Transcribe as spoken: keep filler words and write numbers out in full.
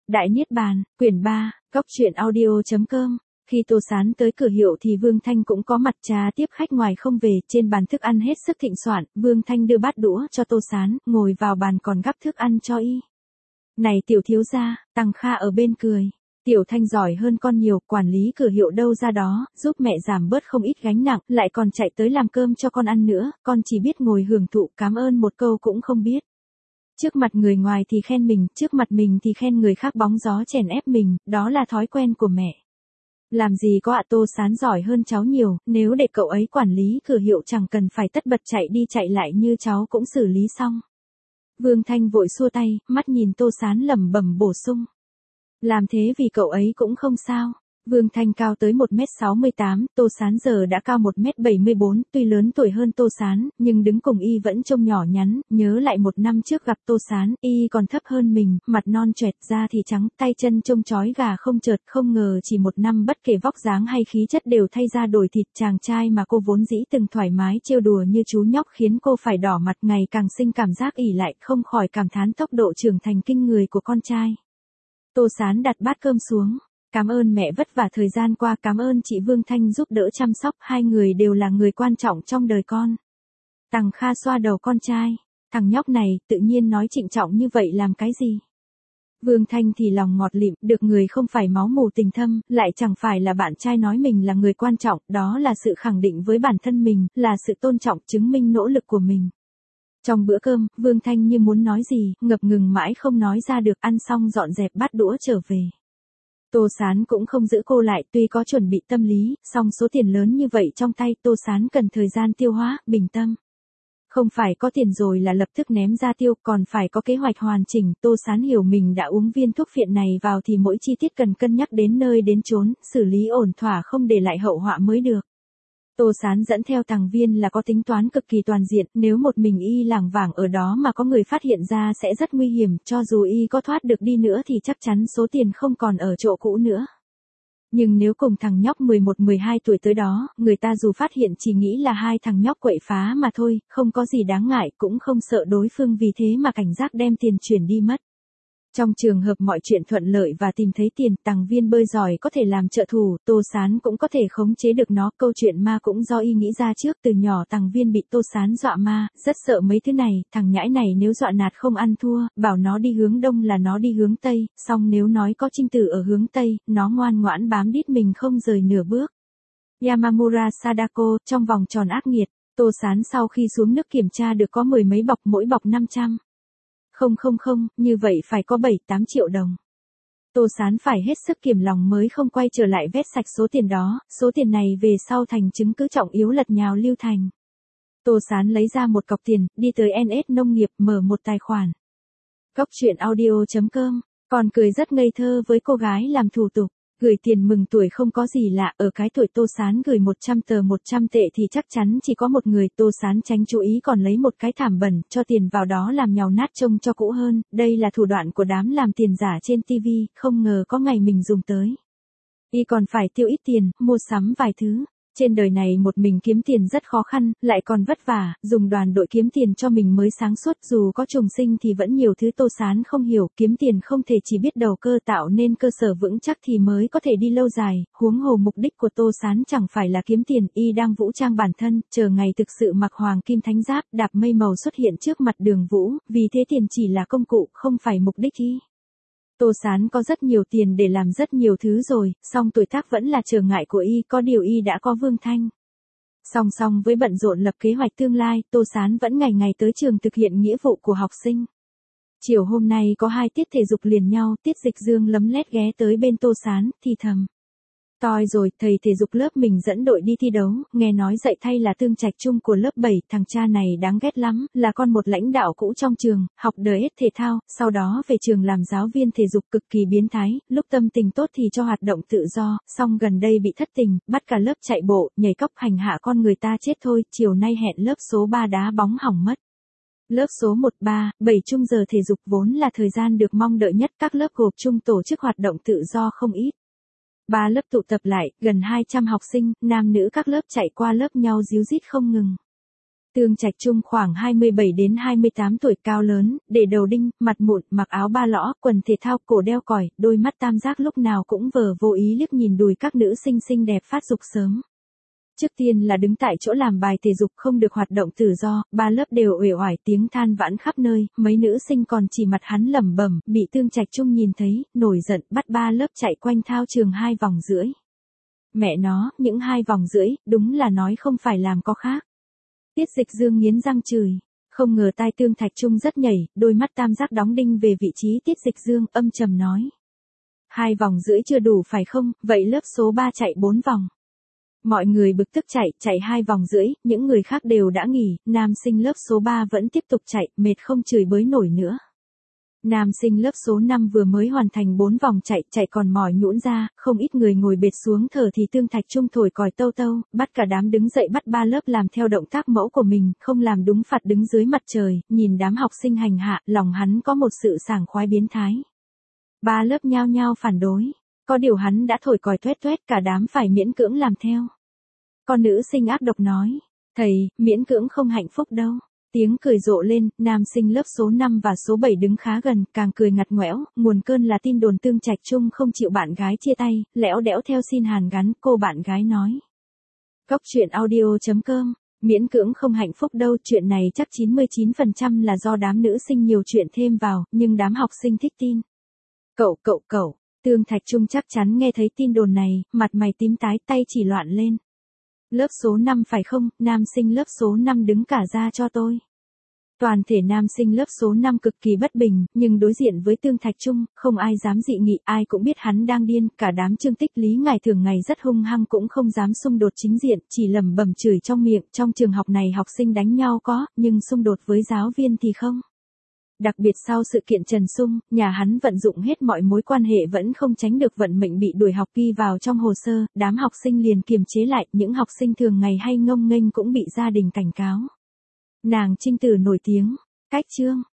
Đại Niết Bàn, quyển ba, góc truyện audio chấm com. Khi Tô Sán tới cửa hiệu thì Vương Thanh cũng có mặt, trà tiếp khách ngoài không về, trên bàn thức ăn hết sức thịnh soạn, Vương Thanh đưa bát đũa cho Tô Sán, ngồi vào bàn còn gắp thức ăn cho y. Này tiểu thiếu gia, Tằng Kha ở bên cười. Tiểu Thanh giỏi hơn con nhiều, quản lý cửa hiệu đâu ra đó, giúp mẹ giảm bớt không ít gánh nặng, lại còn chạy tới làm cơm cho con ăn nữa, con chỉ biết ngồi hưởng thụ, cảm ơn một câu cũng không biết. Trước mặt người ngoài thì khen mình, trước mặt mình thì khen người khác, bóng gió chèn ép mình, đó là thói quen của mẹ. Làm gì có ạ, Tô Sán giỏi hơn cháu nhiều, nếu để cậu ấy quản lý cửa hiệu chẳng cần phải tất bật chạy đi chạy lại như cháu cũng xử lý xong. Vương Thanh vội xua tay, mắt nhìn Tô Sán lẩm bẩm bổ sung. Làm thế vì cậu ấy cũng không sao. Vương Thanh cao tới một mét sáu mươi tám, Tô Sán giờ đã cao một mét bảy mươi bốn, tuy lớn tuổi hơn Tô Sán, nhưng đứng cùng y vẫn trông nhỏ nhắn, nhớ lại một năm trước gặp Tô Sán, y còn thấp hơn mình, mặt non choẹt, da thì trắng, tay chân trông chói gà không chợt, không ngờ chỉ một năm bất kể vóc dáng hay khí chất đều thay ra đổi thịt, chàng trai mà cô vốn dĩ từng thoải mái trêu đùa như chú nhóc khiến cô phải đỏ mặt, ngày càng sinh cảm giác ỉ lại, không khỏi cảm thán tốc độ trưởng thành kinh người của con trai. Tô Sán đặt bát cơm xuống. Cảm ơn mẹ vất vả thời gian qua, cảm ơn chị Vương Thanh giúp đỡ chăm sóc, hai người đều là người quan trọng trong đời con. Tằng Kha xoa đầu con trai, thằng nhóc này tự nhiên nói trịnh trọng như vậy làm cái gì? Vương Thanh thì lòng ngọt lịm, được người không phải máu mù tình thâm, lại chẳng phải là bạn trai nói mình là người quan trọng, đó là sự khẳng định với bản thân mình, là sự tôn trọng, chứng minh nỗ lực của mình. Trong bữa cơm, Vương Thanh như muốn nói gì, ngập ngừng mãi không nói ra được, ăn xong dọn dẹp bát đũa trở về. Tô Sán cũng không giữ cô lại, tuy có chuẩn bị tâm lý, song số tiền lớn như vậy trong tay, Tô Sán cần thời gian tiêu hóa, bình tâm. Không phải có tiền rồi là lập tức ném ra tiêu, còn phải có kế hoạch hoàn chỉnh. Tô Sán hiểu mình đã uống viên thuốc phiện này vào thì mỗi chi tiết cần cân nhắc đến nơi đến chốn, xử lý ổn thỏa không để lại hậu họa mới được. Tô Sán dẫn theo Tằng Viên là có tính toán cực kỳ toàn diện, nếu một mình y lảng vảng ở đó mà có người phát hiện ra sẽ rất nguy hiểm, cho dù y có thoát được đi nữa thì chắc chắn số tiền không còn ở chỗ cũ nữa. Nhưng nếu cùng thằng nhóc mười một mười hai tuổi tới đó, người ta dù phát hiện chỉ nghĩ là hai thằng nhóc quậy phá mà thôi, không có gì đáng ngại, cũng không sợ đối phương vì thế mà cảnh giác đem tiền chuyển đi mất. Trong trường hợp mọi chuyện thuận lợi và tìm thấy tiền, Tằng Viên bơi giỏi có thể làm trợ thủ, Tô Sán cũng có thể khống chế được nó, câu chuyện ma cũng do y nghĩ ra trước, từ nhỏ Tằng Viên bị Tô Sán dọa ma, rất sợ mấy thứ này, thằng nhãi này nếu dọa nạt không ăn thua, bảo nó đi hướng đông là nó đi hướng tây, song nếu nói có trinh tử ở hướng tây, nó ngoan ngoãn bám đít mình không rời nửa bước. Yamamura Sadako, trong vòng tròn ác nghiệt, Tô Sán sau khi xuống nước kiểm tra được có mười mấy bọc, mỗi bọc năm trăm. Không không không, như vậy phải có bảy tám triệu đồng. Tô Sán phải hết sức kiềm lòng mới không quay trở lại vét sạch số tiền đó, số tiền này về sau thành chứng cứ trọng yếu lật nhào Lưu Thành. Tô Sán lấy ra một cọc tiền, đi tới en ét Nông nghiệp, mở một tài khoản. Góc truyện audio chấm com, còn cười rất ngây thơ với cô gái làm thủ tục. Gửi tiền mừng tuổi không có gì lạ, ở cái tuổi Tô Sán gửi một trăm tờ một trăm tệ thì chắc chắn chỉ có một người, Tô Sán tránh chú ý còn lấy một cái thảm bẩn, cho tiền vào đó làm nhàu nát trông cho cũ hơn, đây là thủ đoạn của đám làm tiền giả trên ti vi, không ngờ có ngày mình dùng tới. Y còn phải tiêu ít tiền, mua sắm vài thứ. Trên đời này một mình kiếm tiền rất khó khăn, lại còn vất vả, dùng đoàn đội kiếm tiền cho mình mới sáng suốt, dù có trùng sinh thì vẫn nhiều thứ Tô Sán không hiểu, kiếm tiền không thể chỉ biết đầu cơ, tạo nên cơ sở vững chắc thì mới có thể đi lâu dài, huống hồ mục đích của Tô Sán chẳng phải là kiếm tiền, y đang vũ trang bản thân, chờ ngày thực sự mặc hoàng kim thánh giáp, đạp mây màu xuất hiện trước mặt Đường Vũ, vì thế tiền chỉ là công cụ, không phải mục đích y. Tô Sán có rất nhiều tiền để làm rất nhiều thứ rồi, song tuổi tác vẫn là trở ngại của y, có điều y đã có Vương Thanh. Song song với bận rộn lập kế hoạch tương lai, Tô Sán vẫn ngày ngày tới trường thực hiện nghĩa vụ của học sinh. Chiều hôm nay có hai tiết thể dục liền nhau, Tiết Dịch Dương lấm lét ghé tới bên Tô Sán, thì thầm. Toi rồi, thầy thể dục lớp mình dẫn đội đi thi đấu, nghe nói dạy thay là Tương Trạch Trung của lớp bảy, thằng cha này đáng ghét lắm, là con một lãnh đạo cũ trong trường, học đời hết thể thao, sau đó về trường làm giáo viên thể dục cực kỳ biến thái, lúc tâm tình tốt thì cho hoạt động tự do, song gần đây bị thất tình, bắt cả lớp chạy bộ, nhảy cóc hành hạ con người ta chết thôi, chiều nay hẹn lớp số ba đá bóng hỏng mất. Lớp số một ba, bảy chung giờ thể dục vốn là thời gian được mong đợi nhất, các lớp gộp chung tổ chức hoạt động tự do không ít. Ba lớp tụ tập lại, gần hai trăm học sinh, nam nữ các lớp chạy qua lớp nhau ríu rít không ngừng. Tương Trạch Trung khoảng hai mươi bảy đến hai mươi tám tuổi, cao lớn, để đầu đinh, mặt mụn, mặc áo ba lõ, quần thể thao, cổ đeo còi, đôi mắt tam giác lúc nào cũng vờ vô ý liếc nhìn đùi các nữ sinh xinh đẹp phát dục sớm. Trước tiên là đứng tại chỗ làm bài thể dục không được hoạt động tự do, ba lớp đều uể oải tiếng than vãn khắp nơi, mấy nữ sinh còn chỉ mặt hắn lẩm bẩm, bị Tương Trạch Trung nhìn thấy, nổi giận, bắt ba lớp chạy quanh thao trường hai vòng rưỡi. Mẹ nó, những hai vòng rưỡi, đúng là nói không phải làm có khác. Tiết Dịch Dương nghiến răng chửi, không ngờ tai Tương Trạch Trung rất nhảy, đôi mắt tam giác đóng đinh về vị trí Tiết Dịch Dương, âm trầm nói. Hai vòng rưỡi chưa đủ phải không, vậy lớp số ba chạy bốn vòng. Mọi người bực tức chạy, chạy hai vòng rưỡi, những người khác đều đã nghỉ, nam sinh lớp số ba vẫn tiếp tục chạy, mệt không chửi bới nổi nữa. Nam sinh lớp số năm vừa mới hoàn thành bốn vòng chạy, chạy còn mỏi nhũn ra, không ít người ngồi bệt xuống thở thì Tương Trạch Trung thổi còi tâu tâu, bắt cả đám đứng dậy bắt ba lớp làm theo động tác mẫu của mình, không làm đúng phạt đứng dưới mặt trời, nhìn đám học sinh hành hạ, lòng hắn có một sự sảng khoái biến thái. Ba lớp nhao nhao phản đối, có điều hắn đã thổi còi tuét tuét cả đám phải miễn cưỡng làm theo. Con nữ sinh ác độc nói, thầy, miễn cưỡng không hạnh phúc đâu. Tiếng cười rộ lên, nam sinh lớp số năm và số bảy đứng khá gần, càng cười ngặt ngoẽo, nguồn cơn là tin đồn Tương Trạch Trung không chịu bạn gái chia tay, lẽo đẽo theo xin hàn gắn, cô bạn gái nói. Góc truyện audio chấm com, miễn cưỡng không hạnh phúc đâu, chuyện này chắc chín mươi chín phần trăm là do đám nữ sinh nhiều chuyện thêm vào, nhưng đám học sinh thích tin. Cậu cậu cậu, Tương Trạch Trung chắc chắn nghe thấy tin đồn này, mặt mày tím tái, tay chỉ loạn lên. Lớp số năm phải không, nam sinh lớp số năm đứng cả ra cho tôi. Toàn thể nam sinh lớp số năm cực kỳ bất bình, nhưng đối diện với Tương Trạch Trung, không ai dám dị nghị, ai cũng biết hắn đang điên, cả đám Trương Tích Lý ngày thường ngày rất hung hăng cũng không dám xung đột chính diện, chỉ lẩm bẩm chửi trong miệng, trong trường học này học sinh đánh nhau có, nhưng xung đột với giáo viên thì không. Đặc biệt sau sự kiện Trần Sung, nhà hắn vận dụng hết mọi mối quan hệ vẫn không tránh được vận mệnh bị đuổi học ghi vào trong hồ sơ, đám học sinh liền kiềm chế lại, những học sinh thường ngày hay ngông nghênh cũng bị gia đình cảnh cáo. Nàng Trinh Tử nổi tiếng, cách chương.